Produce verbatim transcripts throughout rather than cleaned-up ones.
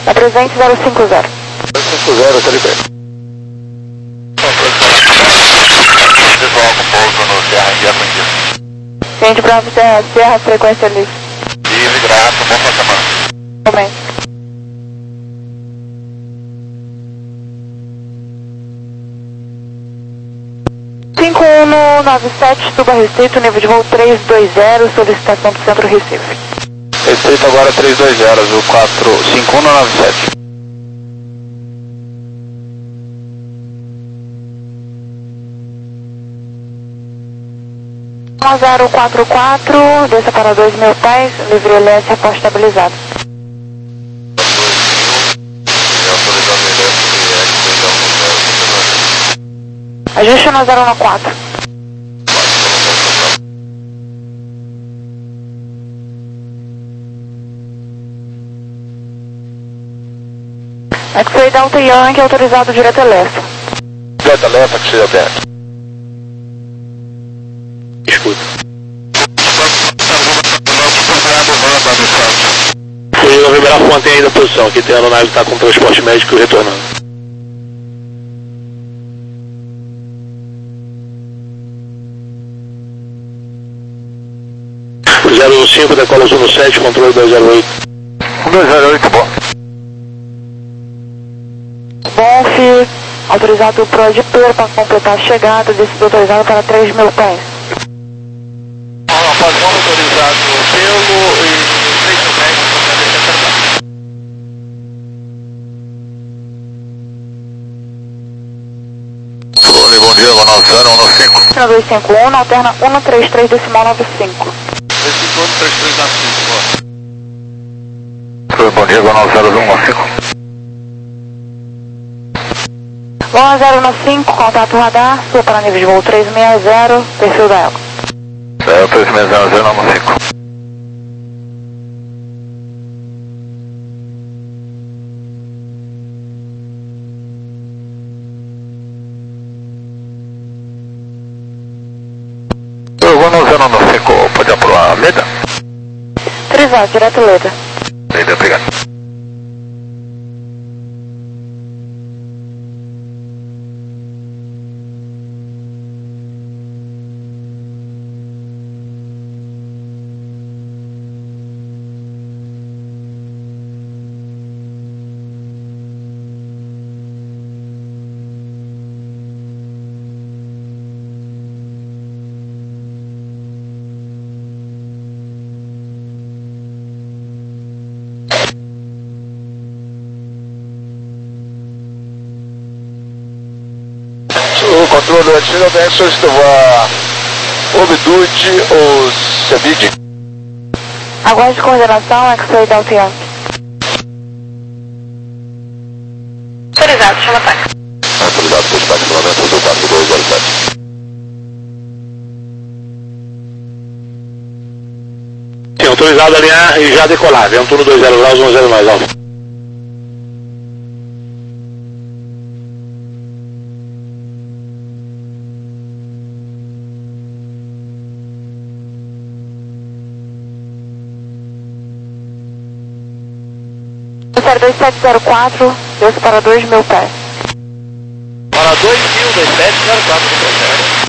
É presente zero cinco zero. zero cinco zero, tá liberado. Visual com pouso no Serra Guia Contigo. Gente, Bravo Serra, Serra, frequência livre. Livre, grato, bom pra semana. Momento. cinco um nove sete, Tuba Receita, nível de voo três dois zero, solicitação do Centro Recife. Receita agora três dois zero, azul quatro cinco um nove sete. um zero quatro quatro, desça para dois mil pés, livre L S após estabilizado. Ajuste no zero um quatro. X-Ray Delta Yankee autorizado direto a leste. Delta leste, X-Ray Delta Yankee. Escuta. Fui o Ribeirão Fonte ainda a posição, aqui tem a aeronave que está com transporte médico retornando. zero cinco, decola Zuno sete, controle dois zero oito. dois zero oito, bom. Bonf, autorizado pro Adipero para completar a chegada, descido autorizado para três mil pés. Padrão autorizado pelo e três mil pés para descer para bom dia, Gonal zero um cinco. dois cinco um, alterna um três três decimal nove cinco. dois cinco um, três três nove cinco, boa. Bom dia, Gonal zero um cinco. Lona zero um cinco, contato radar, sua para nível de voo três seis zero, perfil da Elco. zero três seis zero zero um cinco. Gonal zero um cinco, pode aprovar Leda? Trizado, direto Leda. Leda, obrigado. O controle antigo da Exos estava Obdude ou Sabid. Aguarde coordenação, X-Ray Delta Yankee. Autorizado, chama ataque. Autorizado por espaço de movimento do quatro dois zero sete. Sim, autorizado a alinhar e já decolar. Ventura dois zero graus, um zero mais alto. zero dois sete zero quatro, desça para dois mil pés. Para dois mil, dois sete zero quatro do processo.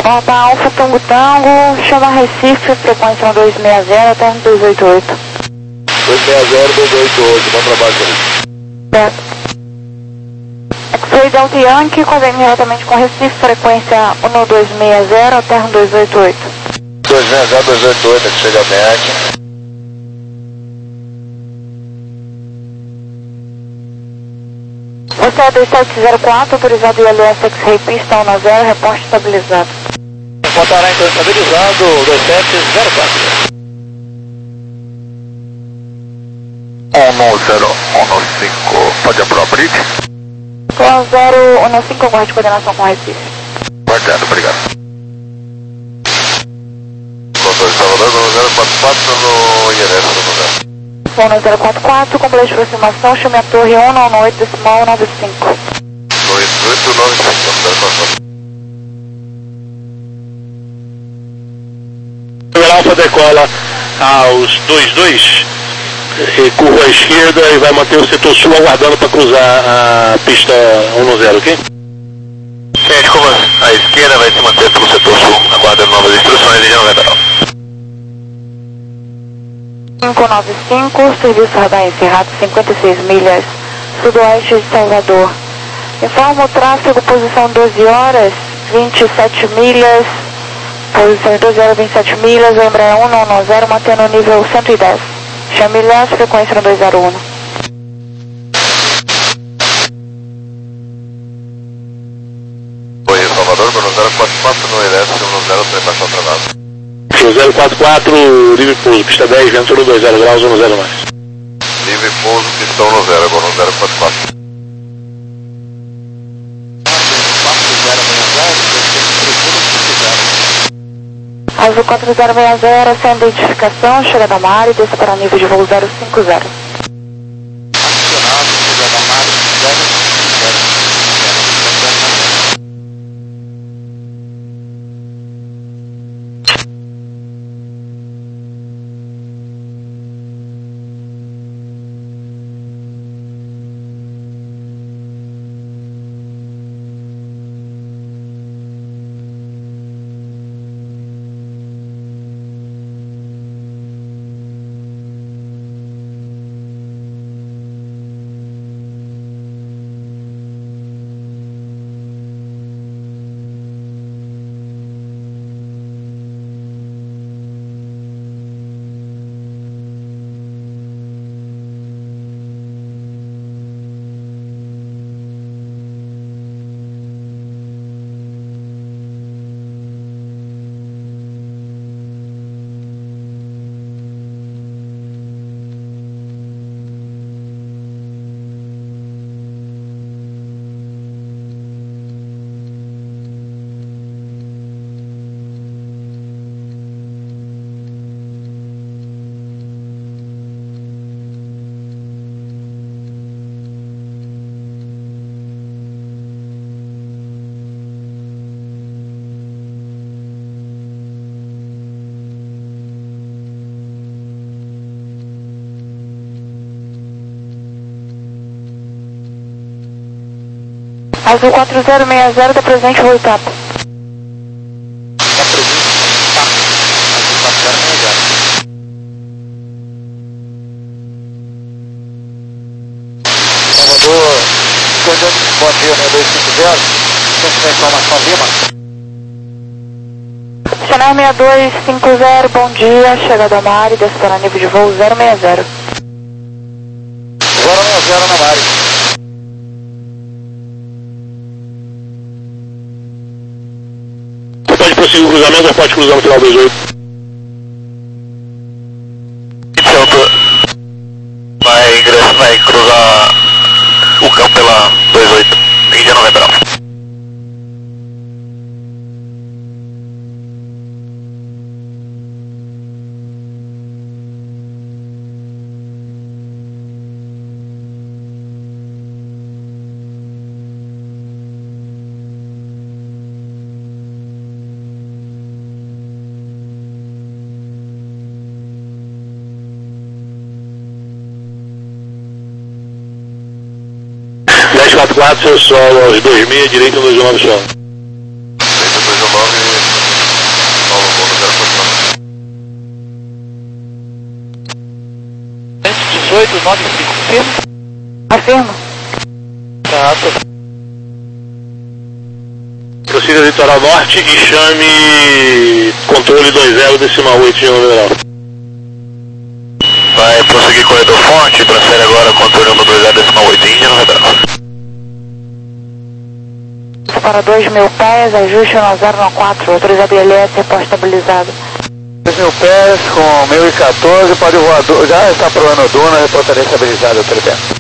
Rota Alfa Tango Tango, chama Recife, frequência dois seis zero até dois oito oito. dois seis zero, dois oito oito, bom trabalho, Felipe. Certo. X-Ray Delta Yankee, convênio diretamente com Recife, frequência um dois seis zero até dois oito oito. dois seis zero, dois oito oito, que chega bem aqui. Você é dois sete zero quatro, autorizado I L S X-Ray pista um zero, reporte estabilizado. Reportará então estabilizado, dois sete zero quatro. um zero um cinco, pode apurar o bridge? um zero um cinco, aguarde coordenação com Recife. Guardado, obrigado. Controle Salvador, um zero quatro quatro no I L S do lugar. um zero quatro quatro, complexo de aproximação, chame a torre um nove oito, decimal nove cinco. oito oito nove cinco, um zero quatro quatro. Alfa decola aos dois dois, curva à esquerda e vai manter o setor sul aguardando para cruzar a pista um zero, ok? Gente, curva à esquerda vai se manter pelo setor sul, aguardando novas instruções e já não vai dar. cinco nove cinco, serviço radar encerrado, cinquenta e seis milhas, sudoeste de Salvador. Informa o tráfego, posição doze horas, vinte e sete milhas, posição doze horas, vinte e sete milhas, Embraer um nove zero, mantendo o nível cento e dez. Chame ilhas, frequência no dois zero um. Oi, Salvador, para um zero quatro quatro no I L S, um zero três, baixo atrasado. zero quatro quatro, livre pouso, pista dez, vento no dois zero graus, um zero mais. Livre pouso, pistão no zero, agora no zero quatro quatro. Azul quatro zero seis zero, sem identificação, chega da Mari, desça para nível de voo zero cinco zero. Acionado, chega da Mari, zero cinco zero. Azul quatro zero seis zero, da presente voo etapa. Está previsto, tá. Azul quatro zero seis zero. Salvador, bom dia, né, dois cinco zero. Tem que informação Lima. Channel seis dois cinco zero, bom dia, chega da Mari, desce para nível de voo zero seis zero. zero seis zero na Mari. Pode prosseguir o cruzamento ou pode cruzar no final dois oito? Vai ingressar, vai cruzar o campo pela dois oito, Índia noventa e nove. dez quatro quatro, seu solo aos dois seis, direito no dois nove solo. Direito dois nove. nove cinco, firme? Afirmo. Tá, tô. Prossiga litoral norte e chame controle dois zero decimal oito de numeral. Vai prosseguir corredor fonte, transfere agora controle número dois zero decimal oito, Índia no radar. Para dois mil pés, ajuste no zero nove quatro, autorizado I L S, repórter estabilizado. dois mil pés com mil e quatorze, pode voar, já está provando Duna, reportaria estabilizada, autorizado.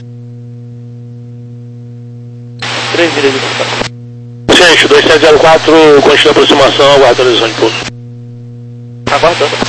três direitos. Ciente, dois sete zero quatro, continua a aproximação, aguarda a atualização de pouso. Aguardando.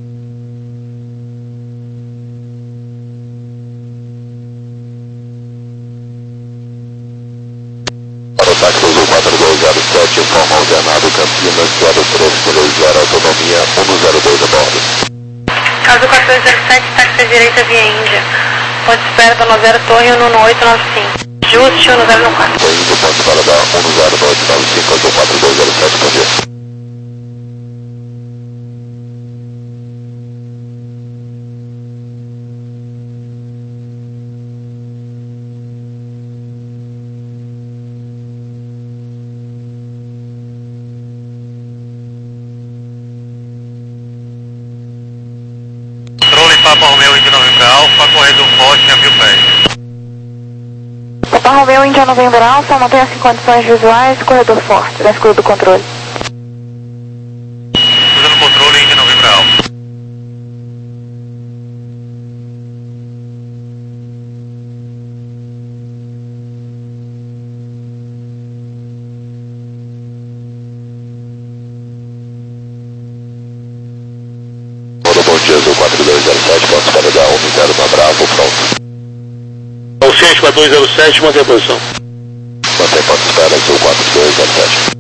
Para o táxi Azul quatro dois zero sete, informa ordenado Campinas, quadro três três zero, autonomia um zero dois a bordo. Caso quatro dois zero sete, táxi à direita via Índia. Ponto de espera da nove zero Torre, no oito nove cinco. Ajuste no zero nove quatro. Foi indo ponto para dar um zero dois nove cinco, Azul quatro dois zero sete, bom dia. Controle Papa Romeu Índia Novembro Alfa, corredor forte a mil pés. Papa Romeu Índia Novembro Alfa, mantenha-se em condições visuais, corredor forte, da escuta do controle. Usando controle Índia Novembro Alfa. Bom dia, Azul quatro dois zero sete, pontos para dar um zero na Bravo, pronto. O Ciente quatro dois zero sete, mantém a posição. Mantém ponto de espera, Azul quatro dois zero sete.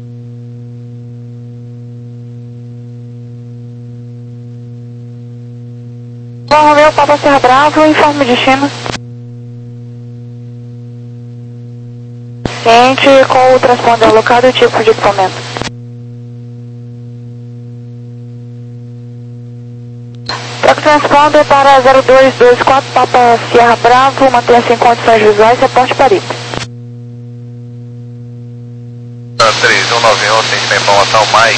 Papa Romeu, Papa Serra Bravo, informe de destino. Ciente com o transponder alocado e tipo de equipamento. Troca transponder para zero dois dois quatro, Papa Sierra Bravo, mantenha-se em condições visuais, reporte Paripe. três um nove um, tem que informação mais.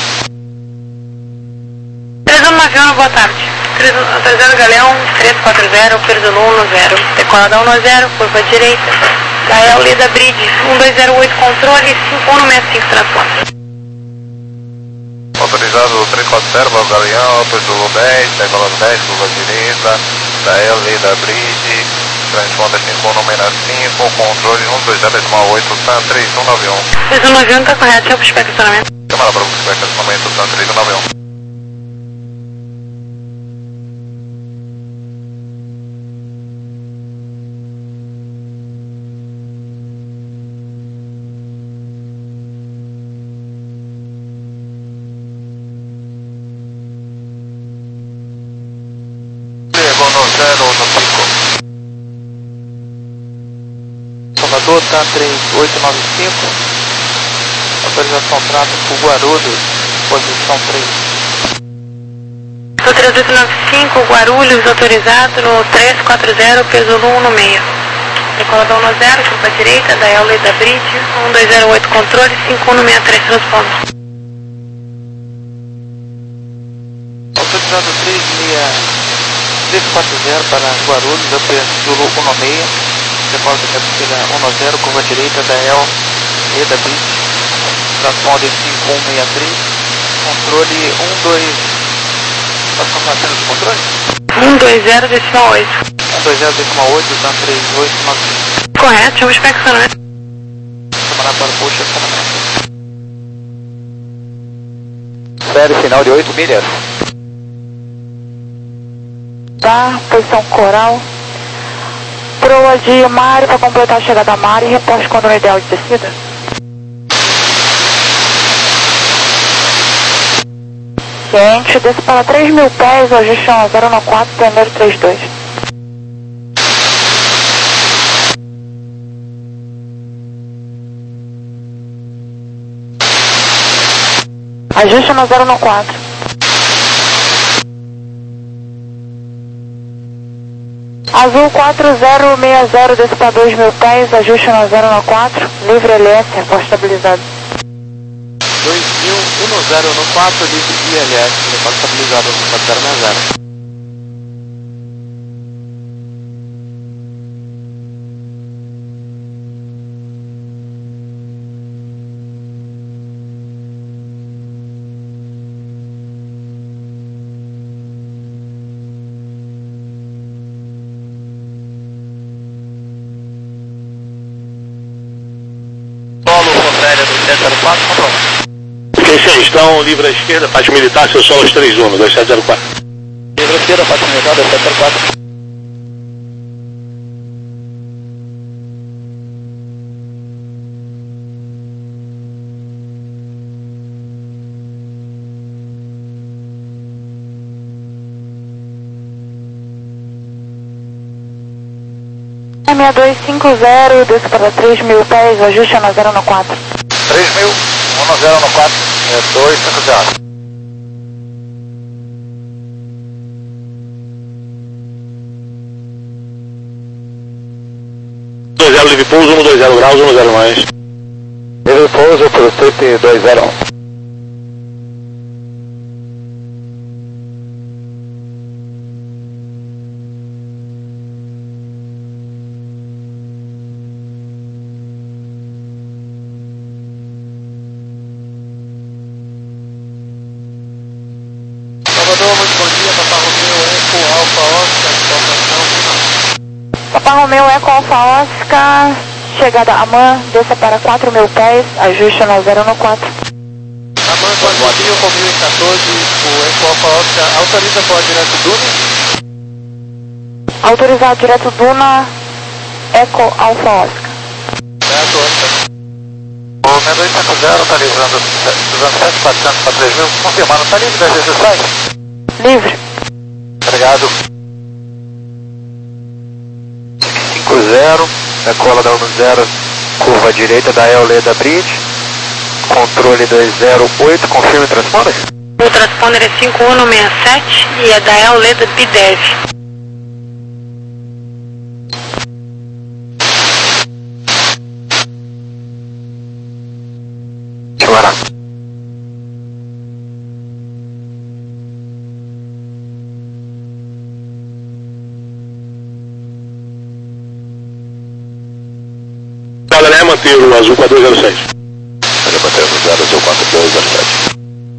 três um nove um, boa tarde. três zero Galeão, três quatro zero, Perdo um zero. Decoladão um zero, curva direita. Gael Lida Bridge, um dois zero oito, controle, cinco um sete cinco, transporte. Autorizado três quatro zero, Bravo Galeão, Perdo dez, decolado dez, curva direita, Gael Lida Bridge, transponder cinco um número cinco, controle um dois zero decimal oito, Sam três um nove um. três um nove um, tá correto, deixa eu puxar o estacionamento. Câmara para o estacionamento, Sam três um nove um. Salvador, T A três oito nove cinco, autorização tráfego Guarulhos, posição três. três oito nove cinco, Guarulhos, autorizado no três quatro zero, peso um no meio. Decoladão um zero, curva direita, Gael Lida Bridge, um dois zero oito, controle, cinco um sete três, transponder. Autorizado três seis quatro zero para Guarulhos, Zulu um no meio. Decola da cabeceira um zero, curva direita da El Lida Bridge, transponder cinco um seis três, controle um dois. Posso contar a cena do controle? um dois zero decimal oito. um dois zero decimal oito, Dan três oito nove cinco. Correto, chama o estacionamento. Camarada para o posto, estacionamento. Série final de oito milhas. Tá, posição coral. Proa de Mário para completar a chegada a Mário e reporte quando no ideal de descida. Ciente, desce para três mil pés, ajuste zero nove quatro, primeiro trinta e dois. Ajuste no zero nove quatro. Azul quatro zero seis zero, desce para dois mil pés, ajuste no zero no quatro, livre L S, repórte estabilizado. dois mil, um zero no quatro, livre I L S, repórte estabilizado no quatro zero seis zero. Questão, livre à esquerda, faixa militar, seu solo três um, dois sete zero quatro. Livre à esquerda, faixa militar, dois sete zero quatro. seis dois cinco zero, desce para três mil pés, ajuste no zero no quatro. três mil, um zero no quatro, é dois cinco zero. dois zero, livre pouso, um dois zero graus, um zero mais. Livre pouso para o Strip dois zero um. Papa Romeu Eco Alfa Oscar, chegada a AMAN, desça para quatro mil pés, ajuste no zero no quatro. AMAN quatro mil, com mil e quatorze, o Eco Alfa Oscar, autoriza para direto Duna? Autorizado direto Duna, Eco Alfa Oscar. Direto Oscar. O seis dois cinco zero está livrando sete mil quatrocentos para três mil, confirmando, está livre das restrições? Livre. Obrigado. cinco zero, decola da um zero, curva direita da E L da Bridge, controle dois zero oito, confirme o transponder? O transponder é cinco um seis sete e é da E L da B D E V. Senhora. Galera, manter o azul quatro dois zero seis. Olha, manter o zero azul quatro dois zero sete.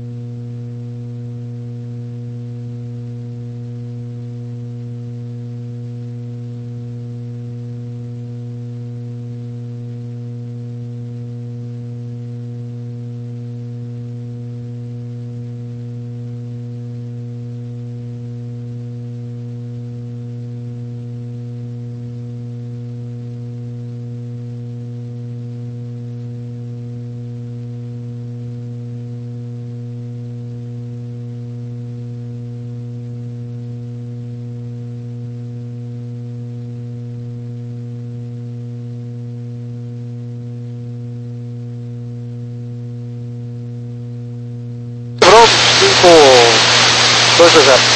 cinco dois dois zero.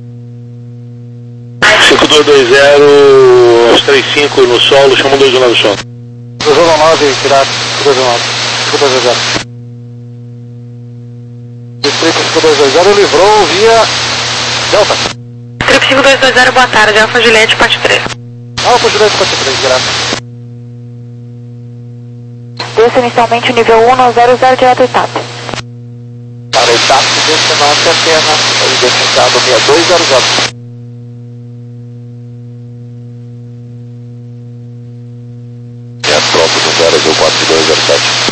cinco dois dois zero, aos três cinco no solo, chama dois um nove no solo. dois um nove, tirar cinco dois um nove, cinco dois dois zero. Distrito cinco dois dois zero livrou via Delta. Trip cinco dois dois zero, boa tarde, Alfa Juliette, parte três. Alfa Juliette, parte três, graças. Desça inicialmente nível um no zero zero, direto Itap. Para o Itap, desça na antena, identificado seis dois zero zero. É a tropa do zero azul quatro dois zero sete.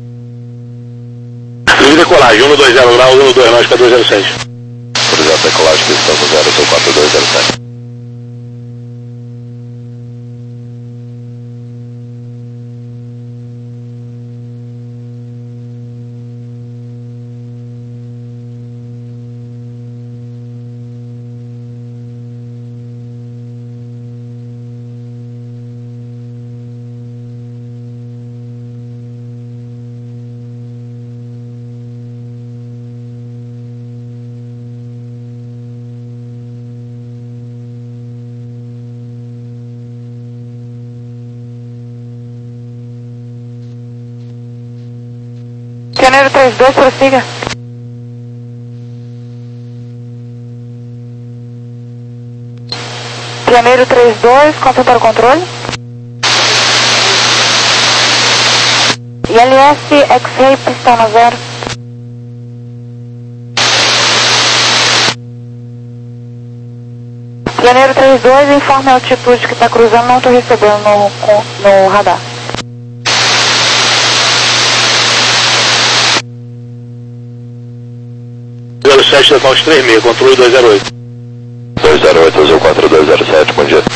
Livre decolagem, um no dois zero graus, um no dois mais, quatro dois zero seis. Autorizado decolagem, questão do zero azul quatro dois zero sete. Janeiro trinta e dois, prossiga. Janeiro trinta e dois, confirma para o controle. I L S, X-Ray, pistão na zero. Janeiro trinta e dois, informe a altitude que está cruzando, não estou recebendo no, no radar. zero sete da Caos três seis, controle dois zero oito. dois zero oito, Azul quatro dois zero sete, bom dia.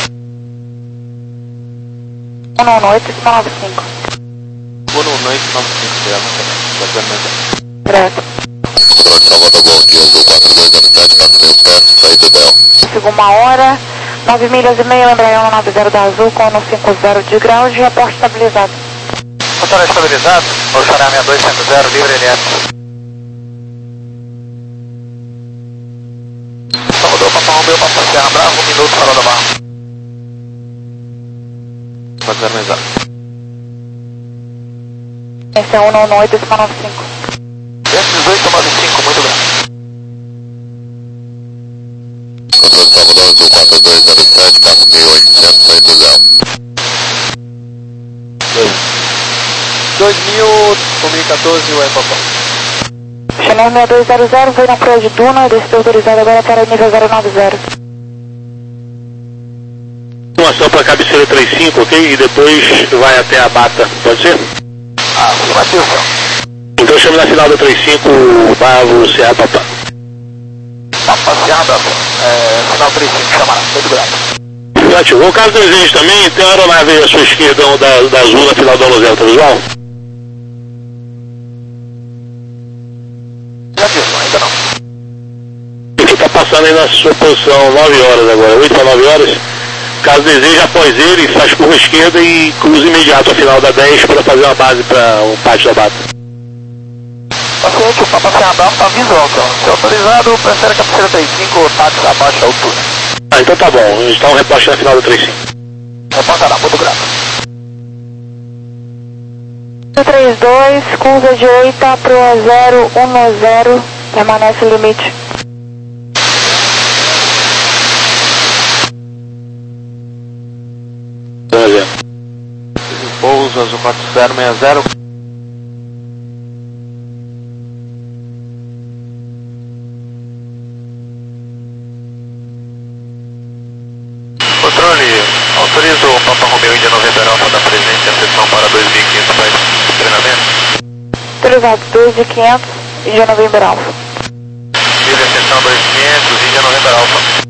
um nove oito, nove cinco. um nove oito, nove cinco, Direto. Controle de Salvador, bom dia, Azul quatro dois zero sete, quatro mil pés, saída Del. Sigo uma hora, nove milhas e meia, Embraer nove zero da Azul, com no cinquenta de graus, de reporte estabilizado. Motor estabilizado, Oceaná seis dois cinco zero, livre L S. Salvador, Papa Romeu, Papa Serra Bravo, um minuto, fora da barra. Fazer mesa. Esse é um nove oito, nove cinco. S dezoito nove cinco, muito bem. Controle de Salvador, Azul quatro dois zero sete, quatro mil e oitocentos, saída Del. dois mil, dois mil e quatorze, o Epapá. Chanel seis dois zero zero, veio na praia de Duna, desceu autorizado agora para nível zero nove zero. Informação para a cabeceira trinta e cinco, ok? E depois vai até a Bata, pode ser? Ah, afirmativo, senhor. Então chame na final da trinta e cinco, Bravo, Serra Papá. Papa Serra Bravo, é, final trinta e cinco, chamará, muito grave. Ótimo. O caso do desejo também, tem a aeronave à sua esquerda da, da Azul na final da zero, tá visual? Já viu, ainda não. Ele está passando aí na sua posição nove horas agora, oito para nove horas. Caso deseje, após ele, faz curva esquerda e cruza imediato a final da dez para fazer uma base para um pátio da Bata. Paciente, o Papa Serra Bravo está visual, senhor. Se autorizado, prefere a cabeceira trinta e cinco, táxi abaixo da altura. Ah, então tá bom. Está um reposte na final da trinta e cinco. Reportará, muito grave. trinta e dois, curva direita para o zero um zero, permanece o limite. Pouso, Azul quatro zero seis zero. Controle, autoriza o Papa Romeu Índia noventa Alfa da presente a sessão para dois mil e quinhentos para treinamento. Autorizado dois mil e quinhentos, Índia November Alfa. Livre a sessão dois mil e quinhentos, Índia noventa Alfa.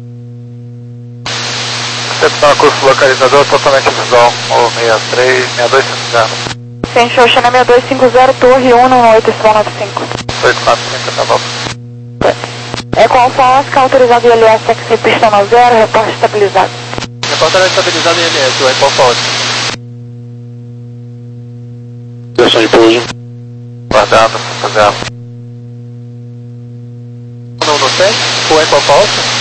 Recepção curso localizador totalmente visual, ou seis três, seis dois cinco zero. Ciente Oceana seis dois cinco zero, Torre um nove oito, nove cinco. oito quatro cinco, tá bom. É com Alfa Oscar, autorizado I L S, X pista no zero, reporte estabilizado. Reportará estabilizado em L S, o Epapá ótimo. Direção de pouso. Guardado, fazer. Não no sete, o Epapá ótimo.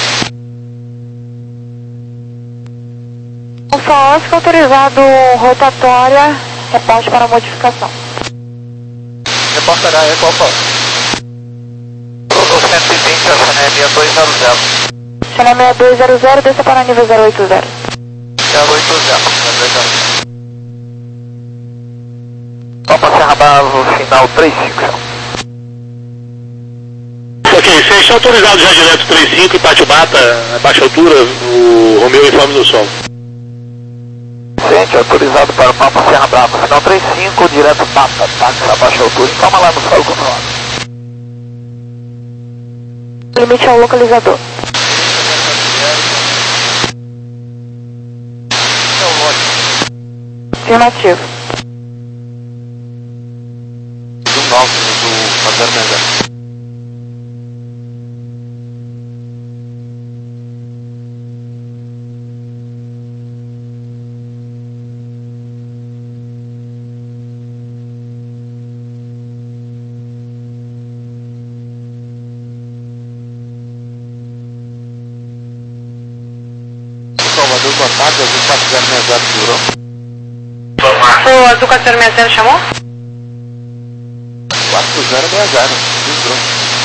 Alfa Oscar, autorizado rotatória, reporte para modificação. Reportará Epapá ótimo. cento e vinte, a Chanel seis dois zero zero. Chanel seis dois zero zero, desça para nível zero oito zero. zero oito zero. Papa Serra Bravo, final trinta e cinco. Ok, você está autorizado já direto trinta e cinco e Pátio Bata, a baixa altura, o Romeu informe do sol. Ciente, autorizado para o Papa Serra Bravo, final trinta e cinco, direto Bata, táxi a baixa altura. Informa lá no solo controlado. Limite ao localizador. Afirmativo. Um nove do Fazer Mesa. Salvador, boa tarde, Azul quatro zero seis zero, segurou. O Azul quatro zero seis zero chamou? quatro zero seis zero, livrou.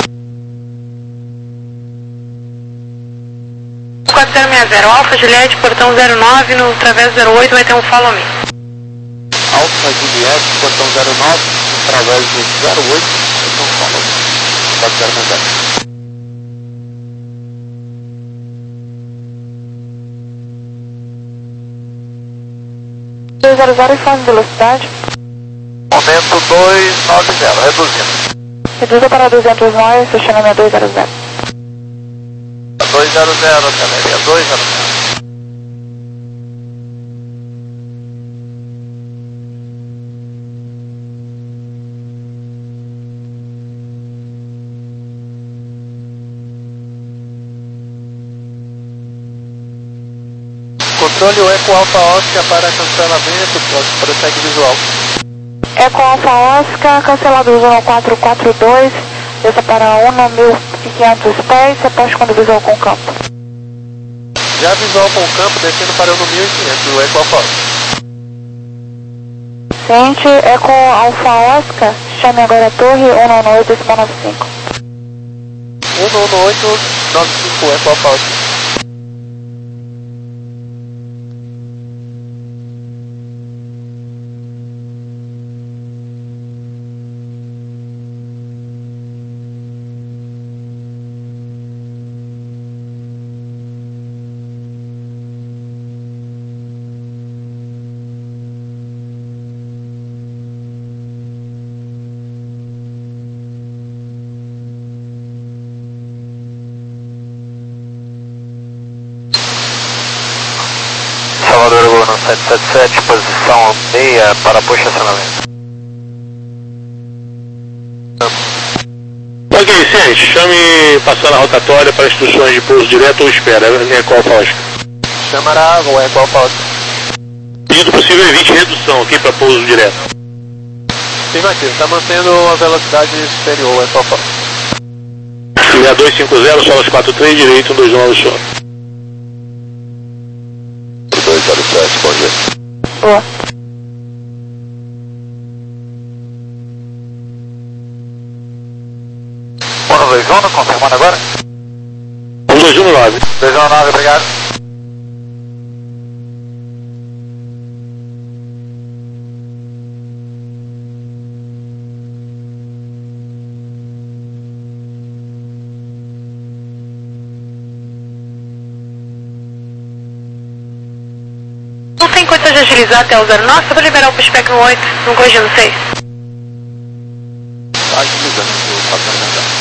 quatro zero seis zero, Alfa Juliette, portão zero nove, no Travesso zero oito vai ter um follow me. Alfa Juliette, portão zero nove, no Travesso zero oito vai ter um follow me. quatro zero seis zero. dois zero zero, informe velocidade. Momento dois nove zero, reduzindo. Reduza para duzentos nós, estacionamento dois zero zero. dois zero zero, galeria dois zero zero. Controle o Eco Alfa Oscar para cancelamento, prossegue visual. Eco Alfa Oscar, cancelado zona quatro quatro dois, desça para um mil e quinhentos pés, aposto quando visual com campo. Já visual com campo, descendo para um mil e quinhentos, o Eco Alfa Oscar. Ciente, Eco Alfa Oscar, chame agora a torre um nove oito nove cinco. um nove oito nove cinco, Eco Alfa Oscar. Salvador Gol no sete sete sete, posição meia para push acionamento. Ok, ciente, chame passando a rotatória para instruções de pouso direto ou espera, é qual Oscar. Chamará o Eco Alfa Oscar. Pedido possível evite redução aqui para pouso direto. Afirmativo, está mantendo a velocidade superior, Eco Alfa Oscar. Filha dois cinco zero, solas quatro três, direito um dois nove só. dois zero sete, bom dia. Boa. um dois um, confirmando agora. um dois um nove. dois um nove, obrigado. Não tem condição de agilizar até o zero nove, só vou liberar o pushback no oito, no corrigindo seis. Está agilizando o patrão.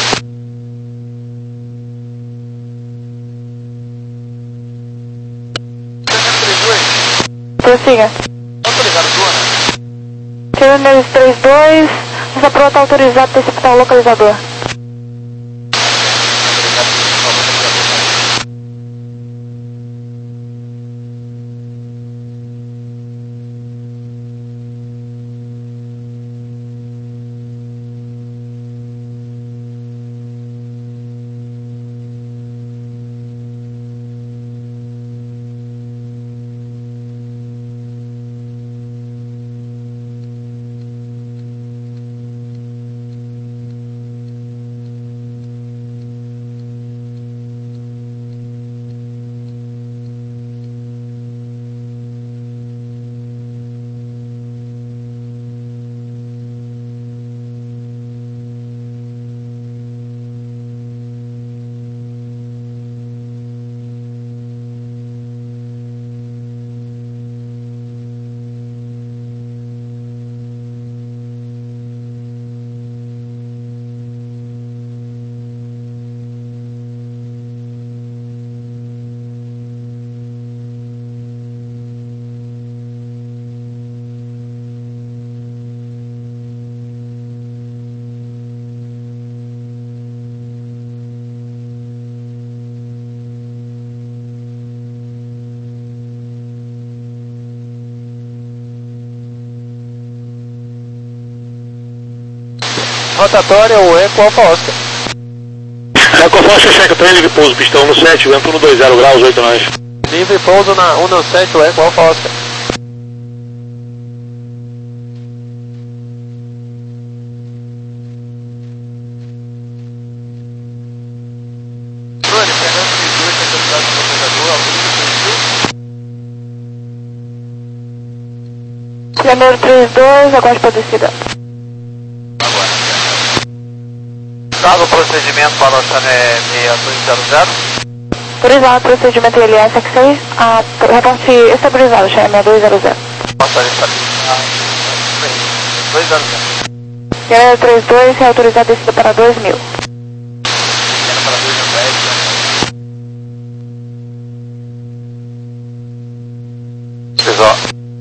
Prossiga. Autorizado, zona. Tira três dois, usa para outro autorizado para executar o localizador. Rotatória, o Eco Alfa Oscar. Eco Alfa Oscar, checa para ele, pouso, pistão no sete, vento no dois zero graus, oito nós. Livre pouso na um nove sete, o Eco Alfa Oscar. Janeiro trinta e dois, aguarde para descida. Caso o procedimento para o Chané seis dois zero zero. Autorizado, procedimento I L S X seis, a reporte estabilizado, Chané seis dois zero zero. Passar estabilizado, dois zero zero. Janeiro trinta e dois, reautorizado descida para dois mil. Para dois mil e dez. Precisou.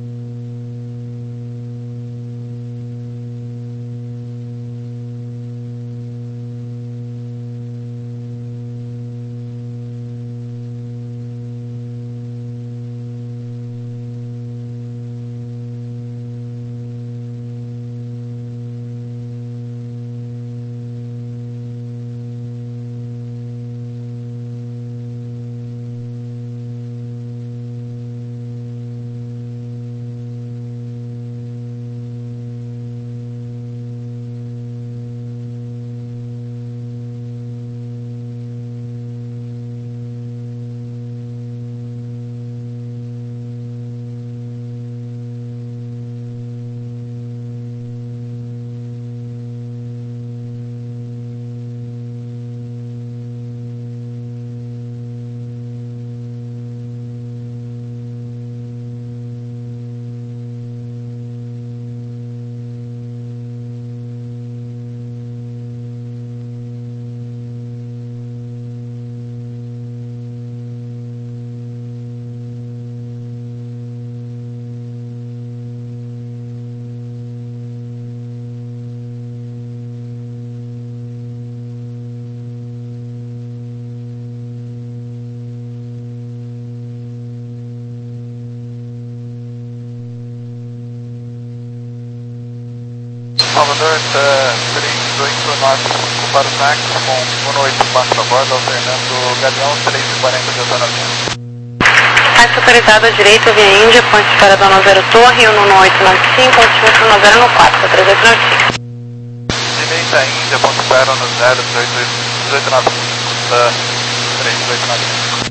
Salvador, três oito nove cinco para o táxi, com um oito quatro a bordo, alternando Galeão três e quarenta de autonomia. Táxi autorizado à direita, via Índia, ponte para Dona Zero Torre, um oito nove cinco, altimetro Dona Zero no quatro, três oito nove cinco. Direita Índia, ponte para no zero, três oito nove cinco, três oito nove cinco.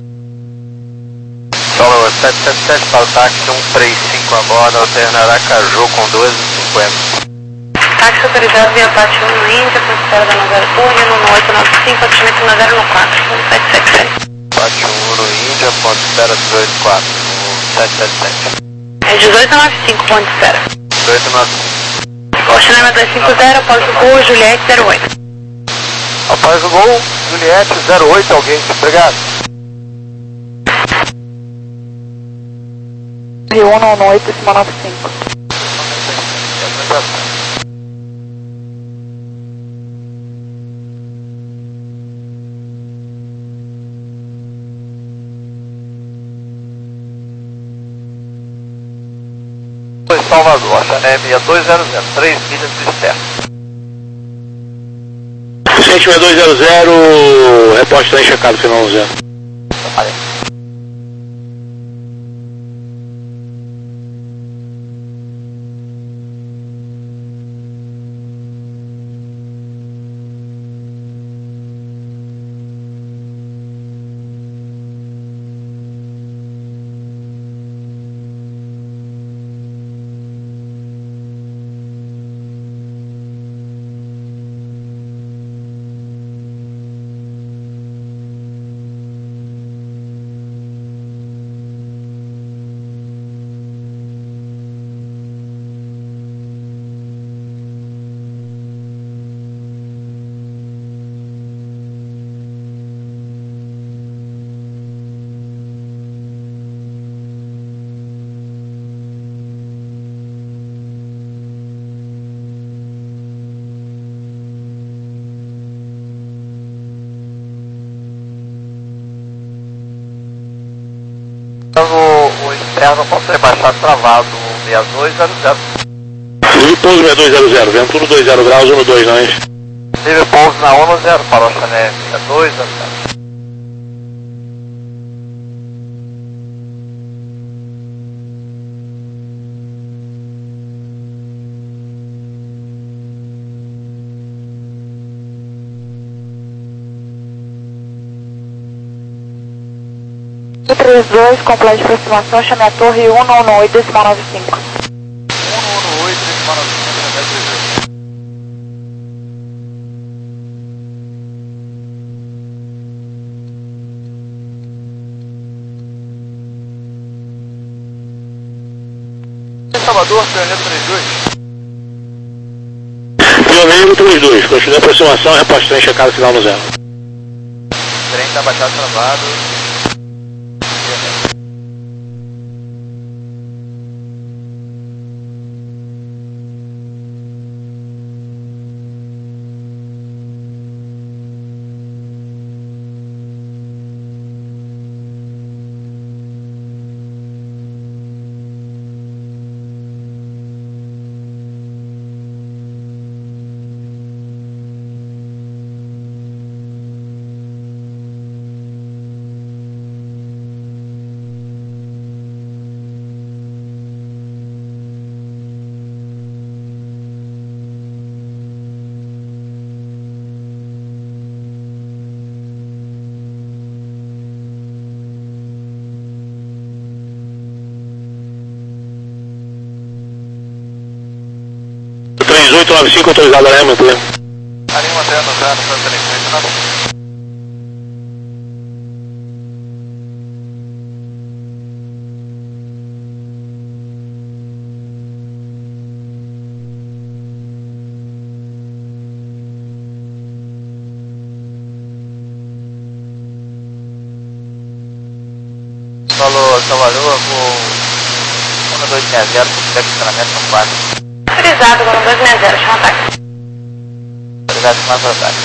Salvador, sete sete sete para o táxi, um três cinco a bordo, alternará Caju com doze e cinquenta. Táxi autorizado via Pátio um no Índia, ponte para Dona Zero Torre, um oito nove cinco, altimetro Dona Zero no quatro, sete sete sete. Pátio um no Índia, ponte para dezoito quatro, sete sete sete. É dezoito nove cinco, ponte espera. dezoito nove cinco. Oceanema dois cinco zero, após o gol, Juliette zero oito. Após o gol, Juliette zero oito, alguém, obrigado. Rio um nove oito, cima nove cinco. Salvador, Chané seis dois zero zero, três milhas de espera. seis dois zero zero, reporte está enxergado, final zero. Valeu. O, o externo pode ser baixado travado seis dois zero zero. Tive pouso seis dois zero zero, vento tudo dois zero graus, um dois nós. Tive pouso na um zero para o Chané seis dois zero zero. trinta e dois, complexo de aproximação, chame a torre um nove oito, decimal nove cinco. um Salvador, Pioneiro trinta e dois. Pioneiro trinta e dois, continua a aproximação, repostando checado final no zero. O trem está baixado travado. três oito nove cinco autorizado a área manter. Ali mantendo o zero, três oito nove cinco. Falou, Salvador, com um dois seis zero, com estacionamento no quatro. Autorizado, um dois seis zero, chama ataque. Obrigado, mais ataque.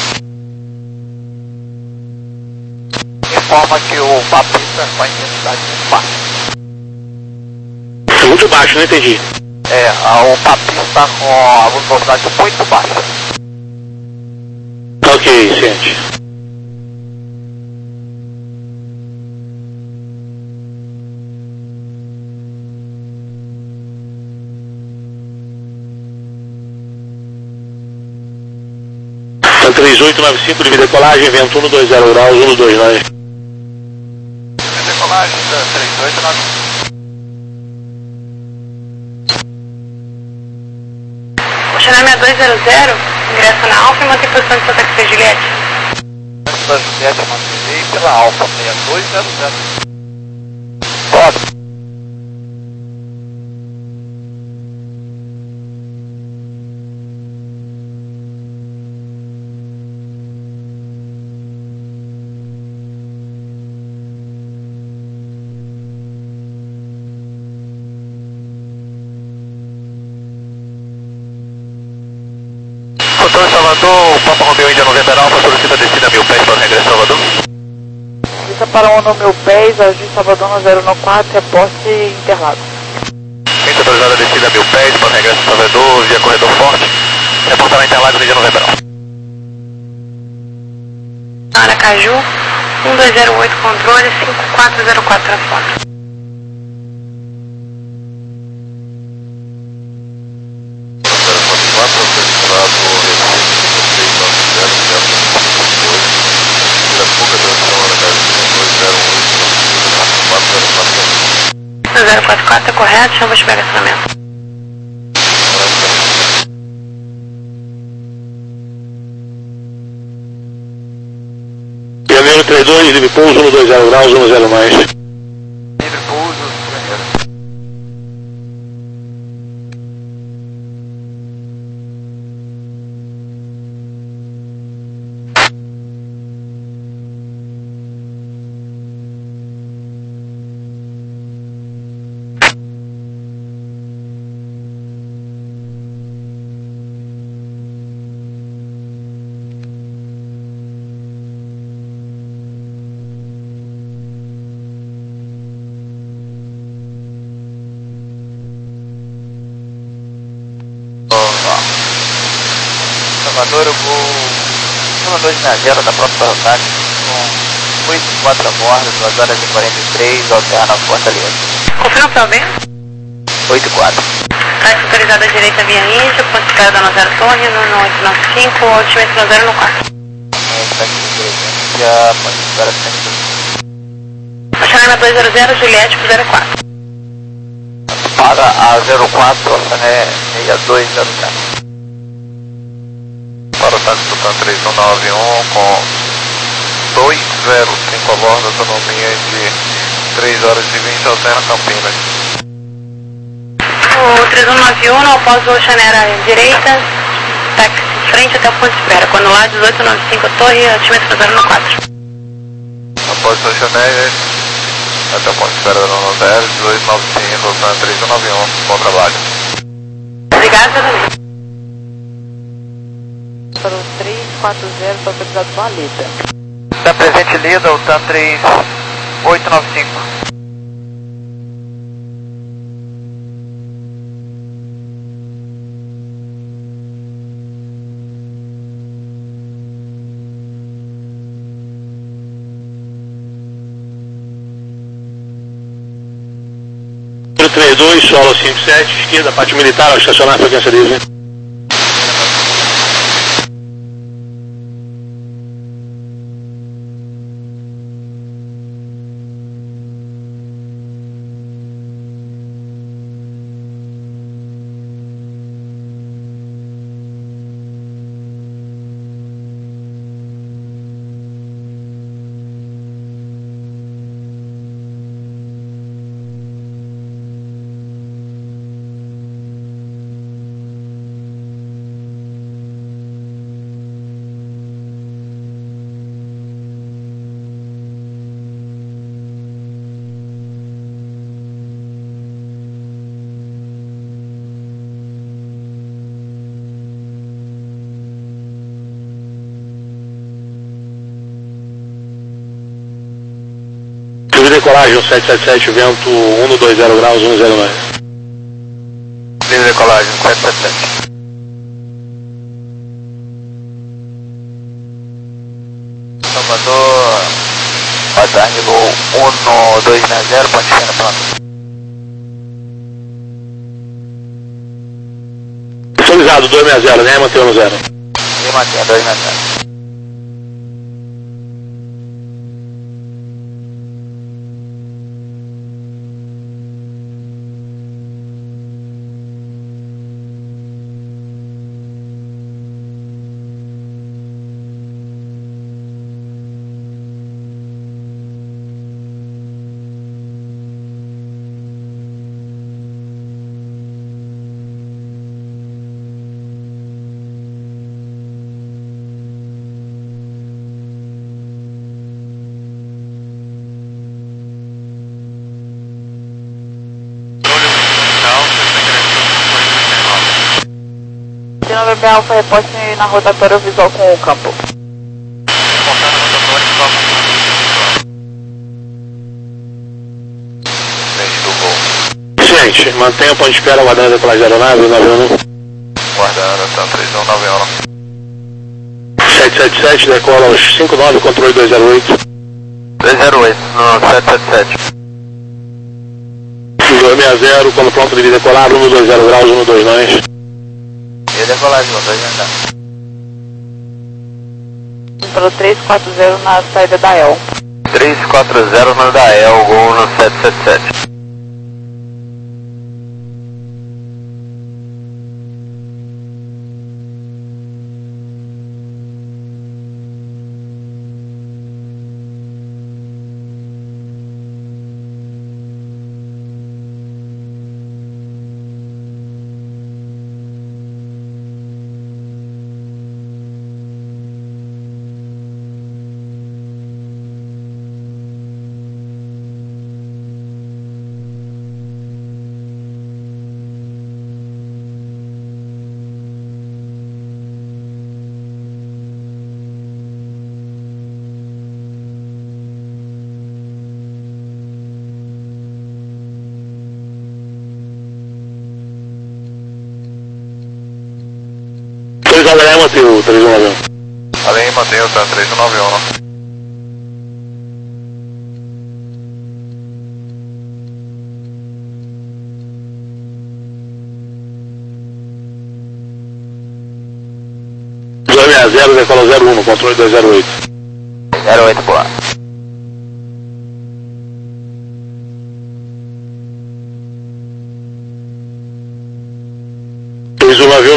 Informa que o papista com a intensidade muito baixa. É muito baixo, não entendi. É, a, o papista está com a velocidade muito baixa. Ok, ciente. três oito nove cinco, livre decolagem, vento um dois zero graus, um dois nove. Livre decolagem, três oito nove cinco. Oceanária dois zero zero, ingressa na Alfa e mantém posição de Santa Cruz Juliette. Da Juliette, manterei pela Alfa, seis dois zero zero. Pode. Controle Salvador, Papa Romeu Índia noventa Alfa, solicita descida mil pés para o regresso Salvador. Pista para um no mil pés, Agir Salvador no zero um quatro, reposte Interlagos. Pista autorizada descida mil pés para o regresso Salvador, via corredor forte. Reportar Interlagos Índia noventa Alfa. Aracaju, um dois zero oito, controle, cinco quatro zero quatro, transponder. zero quatro quatro é correto, chama de estacionamento. Pioneiro trinta e dois, livre pouso, um dois zero graus, um zero mais. Livre pouso, Pioneiro. Salvador, eu vou um dois seis zero da próxima ataque com oito quatro a bordo, duas horas e quarenta e três, alterna a porta aliada. Confirma para o B? oito quatro. Táxi autorizada à direita via Índia, ponto de escada da Zero Torre, no oito nove cinco, altimento no zero no quatro. Táxi Índia, ponto de escada cento e dois. Oceanária dois zero zero, Juliette pro zero quatro. para a zero quatro, é seis dois zero sete. Para o táxi do TAM três um nove um com dois zero cinco a bordo, autonomia de três horas e vinte, alterna Campinas. O três um nove um, após o Chanera direita, táxi frente até o ponto de espera. Quando lá, dezoito noventa e cinco, torre, altímetro zero um quatro. Após o Chanera, até o ponto de espera da Nova Zero, dezoito noventa e cinco, TAM três um nove um, bom trabalho. Obrigado, Fernando. Para o três quatro zero, está autorizado com a Lida. Está presente Lida, o TAM três oito nove cinco. trinta e dois, solo cinco sete, esquerda, parte militar, ao estacionar a frequência livre. Decolagem sete sete sete, vento um dois zero graus, um zero nove. Livre decolagem sete sete sete. Salvador, boa tarde, voo um dois seis zero, ponte fina, pronto. Visualizado, dois seis zero, né? Mantém no zero. E mantenha dois seis zero. De nove B Alfa, reporte na rotatória visual com o campo. Gente, mantenha o ponto de espera aguardando a decolagem da aeronave, nove um. Guardando, TAM três um nove um. sete sete sete, decola aos cinco nove, controle dois zero oito. dois zero oito, no sete sete sete. dois seis zero, quando pronto de decolar, um dois zero graus, um dois nove. E decolagem, dois andar. Para o três quatro zero na saída da E L. três quatro zero no da E L, gol no sete sete sete. Galera, mantém o três um nove um. Além, mantém o TAM três um nove um. dois seis zero, decola zero um, controle dois zero oito. zero oito por lá.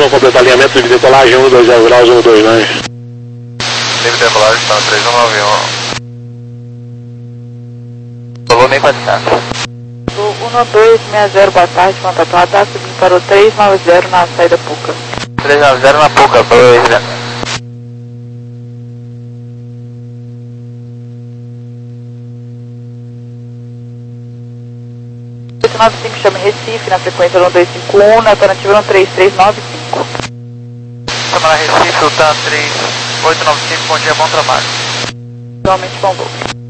vão completar alinhamento de decolagem um dois zero graus, um dois nove. Nível de decolagem está três um nove um. Falou bem qualificado. Do um dois seis zero, boa tarde, contato está subindo para o três nove zero na saída Puca. três nove zero na Puca, dois, né? oito nove cinco, chama Recife, na frequência no dois cinco um, na alternativa no três três nove cinco. Câmara Recife, Utan três oito nove cinco, bom dia, bom trabalho. Realmente bom voo.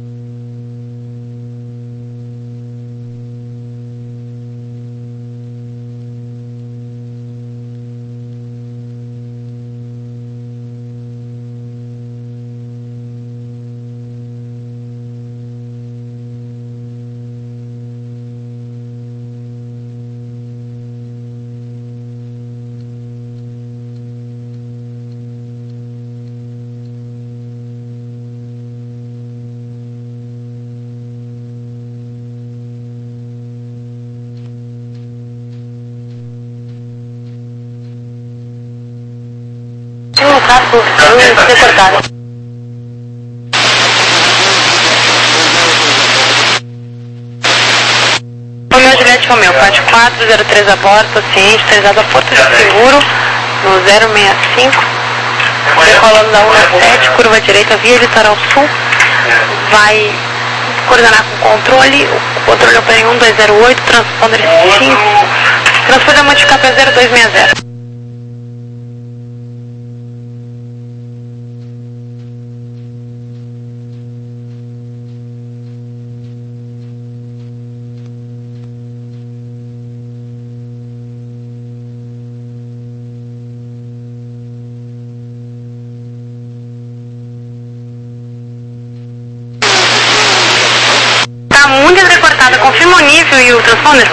Tinha um tráfego decortado. Romeu Juliette Romeu, parte quatro zero três a bordo, paciente, autorizado a Porto de Seguro, no zero seis cinco, decolando da um sete, curva direita, via litoral sul, vai coordenar com o controle, o controle opera em um dois zero oito, transponder cinco, transponder modificar para zero dois seis zero. Muito entrecortada, confirma o nível e o transponder.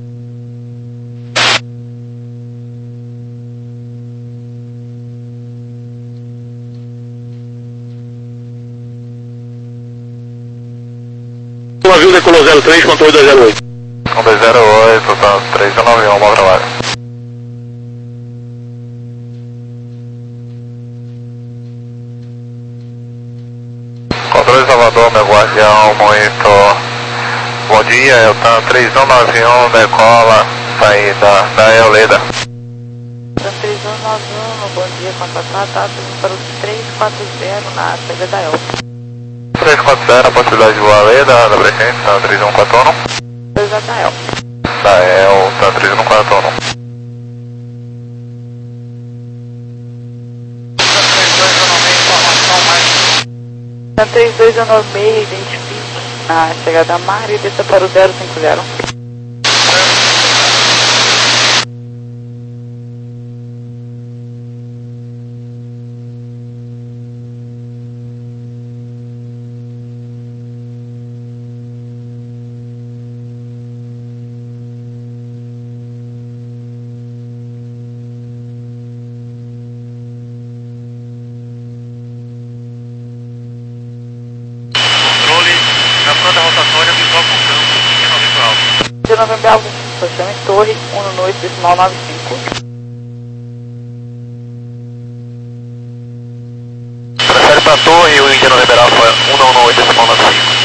O navio decolou zero três, controle dois zero oito. um dois zero oito, tá três um nove um, bom trabalho. Controle Salvador, meu guardião, muito bom dia, eu tô três um nove um, decola, saída da Eoleda. três um nove um, bom dia, contato está subindo para o três quatro zero na saída da El. três quatro zero, a possibilidade de voar Leda, da Brecente, tá três um quatro um. Pois é, da El. Da El, tá três um quatro um. Na três dois um nove seis, identifique a chegada a mar e desça para o zero cinco zero. Na frota rotatória, visual com campo, final visual. De novembro, Alvo, chama em Torre, um dois decimal nove cinco. Transfere para a torre e o Índia Novembro Alfa um oito decimal nove cinco.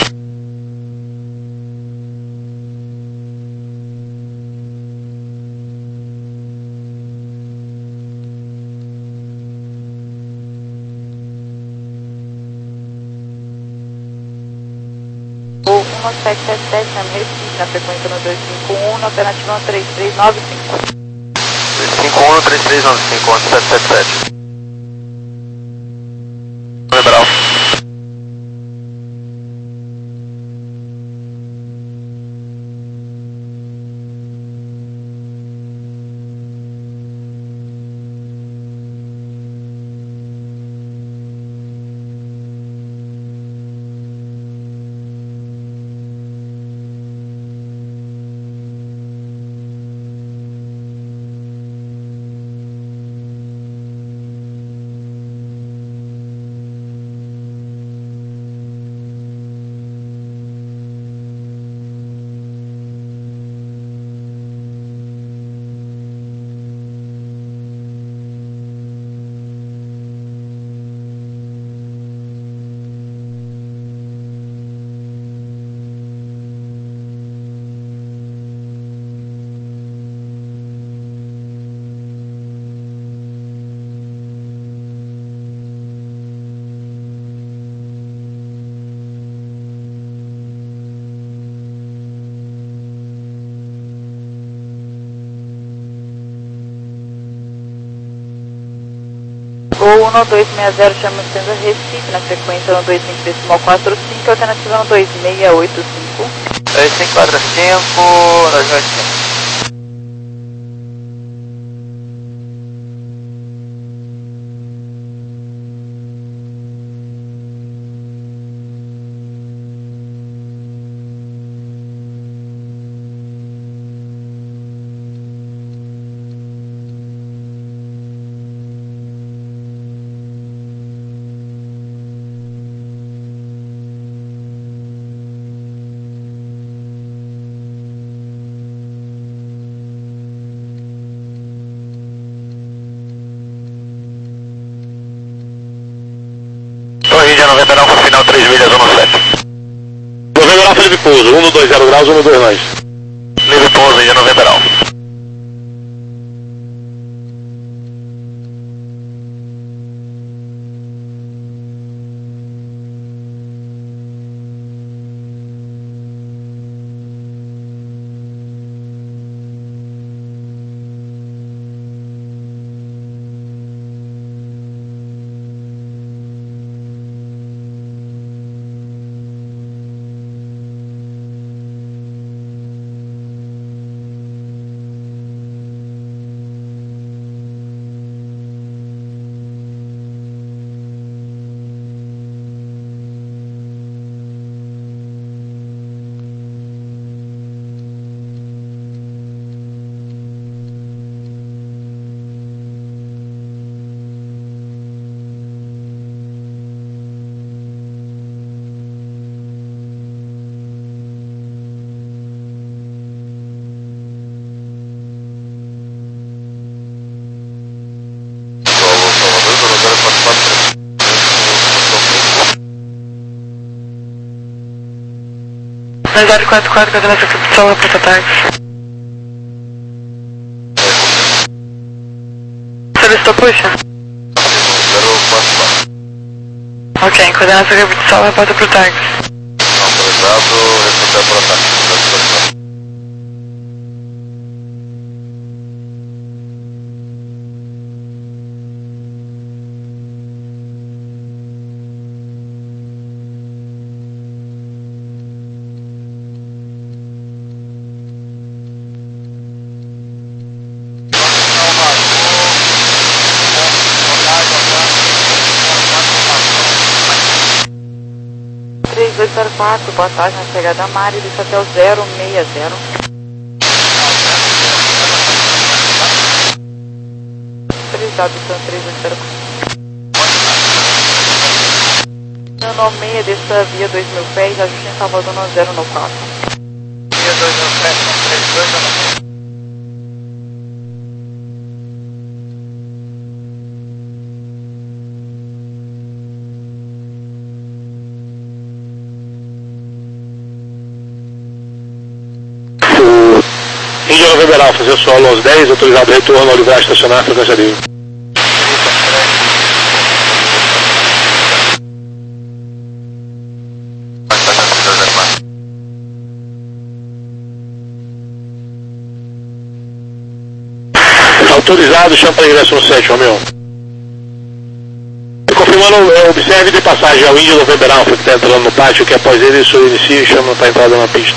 um sete sete sete, na Recife, na frequência no dois cinco um, na alternativa no três três nove cinco. dois cinco um, três três nove cinco, onze sete sete sete. Novembro Alfa. Gol um dois seis zero, chama sendo Recife, na frequência um dois cinco decimal quatro cinco, alternativa um dois seis oito cinco. dois cinco quatro cinco, dois dois cinco. Índia noventa e nove, final três milhas, um sete. noventa e nove, Felipe Pouso, um dois zero graus, um dois nove. Livre pouso, Índia noventa e nove. zero quatro quatro, coordenação de Sola, Porto Tarde. Solicitou puxa? zero quatro quatro. Ok, coordenação de Sola, Porto Tarde. Autorizado, responder por ataque. três dois zero quatro, boa tarde, na chegada Mari, desce até o zero seis zero. Autorizado, são três dois zero quatro. Meu nome é dessa via dois mil pés, ajuste em Salvador no zero nove quatro. Via dois mil pés, três dois zero quatro. Índia noventa e nove, fazer solo aos dez, autorizado retorno ao livrar estacionar, frequência livre. Autorizado, chama para ingresso no sete, Romeu. Confirmando, observe de passagem ao Índia noventa e nove, que está entrando no pátio, que após ele, o senhor inicia e chama para entrada na pista.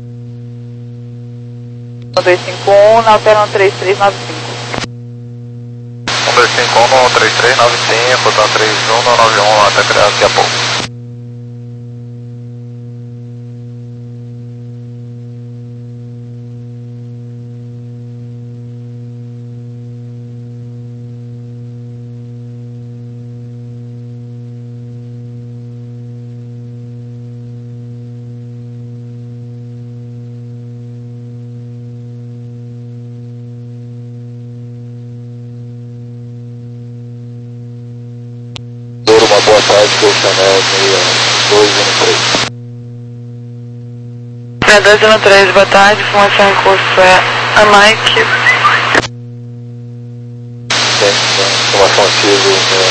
um dois cinco um, na altera um três três nove cinco. um dois cinco um, no três três nove cinco, tá três um, no nove um, até criar daqui a pouco. Uma boa tarde, que é o Chanel seis dois um três. seis dois um três, boa tarde, informação em curso é a Mike. Tem, informação ativa,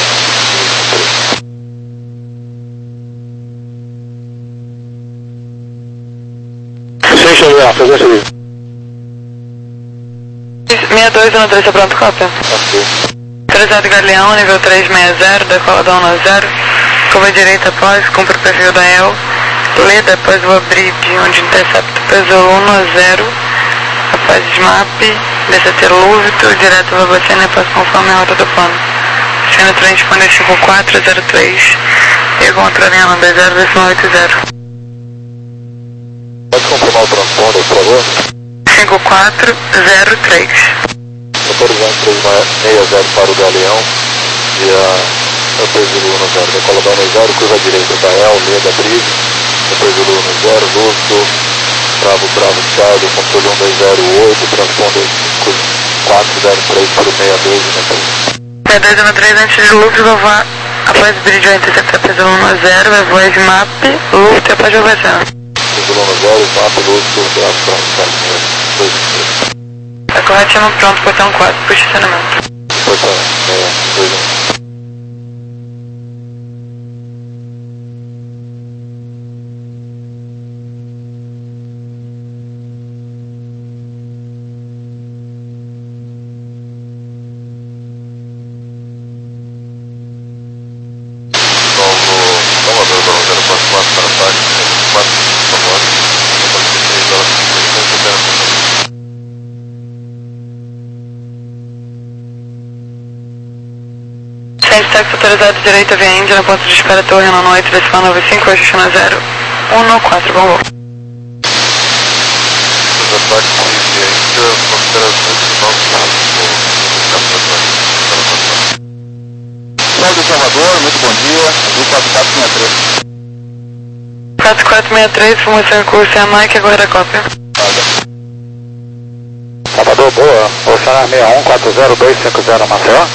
é, Sem chover, frequência livre. seis dois um três, é pronto, cópia? ok. autorizado Galeão, nível trezentos e sessenta, decola da um zero, curva direita após, cumpre o perfil da E L, Leda após o bridge, onde intercepta peso um zero, após SMAP, D C T Lúvito, direto para Babacena e após conforme a rota do plano. Sendo transponder cinco quatro zero três, e controle em dois zero dois oito zero. Pode confirmar o transponder, por favor? cinco quatro zero três. Autorizando três seis zero para o Galeão, e a peso um zero, decola da um zero, curva direita da E L, Leda Bridge, peso um zero, Lúvito, Bravo, Bravo, Charlie, controle um dois zero oito, transponder cinco quatro zero três para o seis dois um três. seis dois um três, antes de Lúvito, levar após bridge, vai interceptar peso um zero, vai voar SMAP, Lúvito e após Babacena. Peso um zero, SMAP, Lúvito, Bravo, Bravo, Charlie, dois três. Tá corretinho, pronto, portão quatro, posicionamento. Portão seis dois um. Táxi autorizado direita via Índia, no ponto de espera Torre no oito, decimal nove cinco, X no zero, um quatro, bom voo. Os ataques via Índia, fronteira Sol do Salvador, muito bom dia, quatro quatro seis três. quatro quatro seis três, formação em curso, é a Mike, agora a cópia. Salvador, boa, Oceana seis um quatro zero dois cinco zero, Maceió.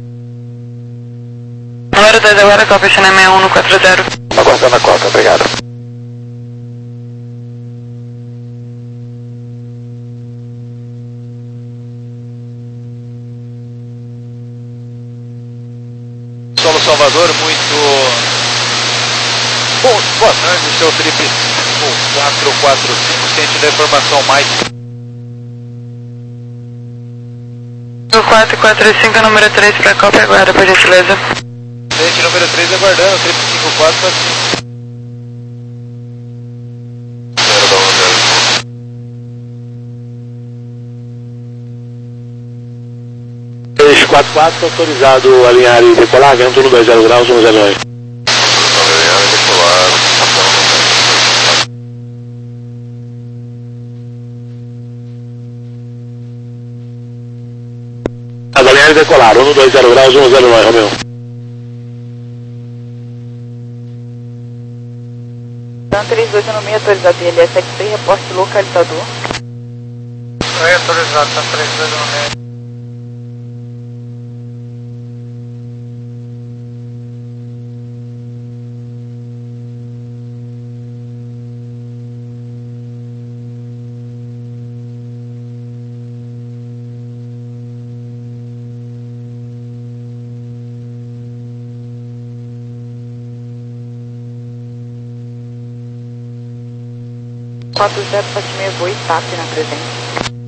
Número dois agora, cópia, China seis um quatro zero. Aguardando a cota, obrigado. Solo Salvador, muito bom, boa tarde, seu Felipe cinco quatro quatro cinco, ciente da informação Mike. cinco quatro quatro cinco, número três para a cópia, aguarda, por gentileza. Ciente número três aguardando, trip cinco quatro quatro cinco. três quatro quatro, autorizado a alinhar e decolar, vento no dois zero graus, um zero nove. Alinhar e decolar, um dois zero graus, um zero nove, Romeu. três dois um seis, autorizado I L S X P, reporte localizador. Oi, autorizado, tá três dois um seis. quatro zero sete seis, voo I T A P na presença.